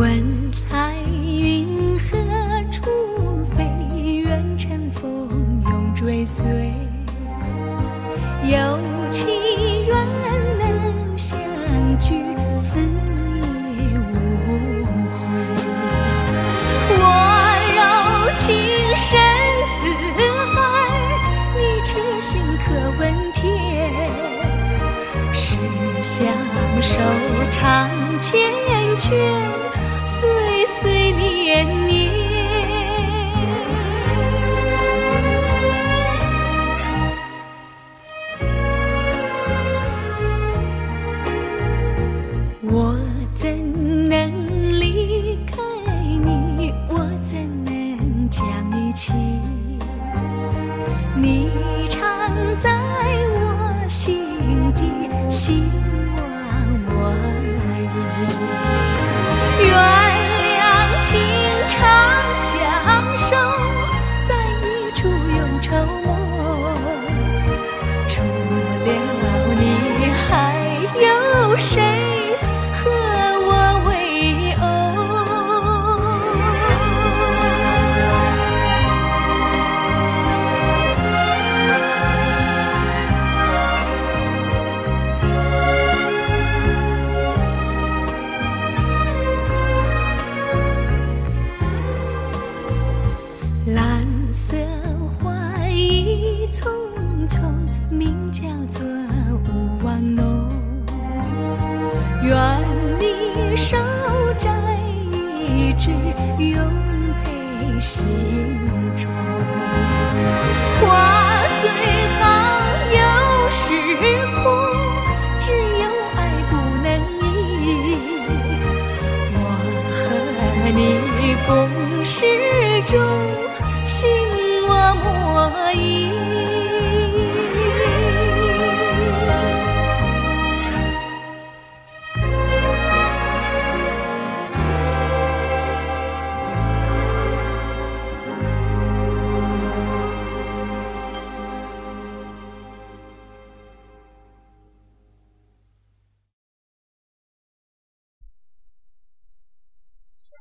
问彩云何处飞，愿乘风永追随。有期愿能相聚，死也无悔。我柔情深似海，你痴心可问天。是相守长缱绻，岁岁年年。我怎能离开你？我怎能将你弃？你常在我心底，希望我已。原谅情长相守，在一处永愁梦。除了你还有谁和我为偶？蓝色花意匆匆，名叫做勿忘浓。愿你手摘一枝，永陪心中。花虽好，有时苦，只有爱不能移。我和你共事中。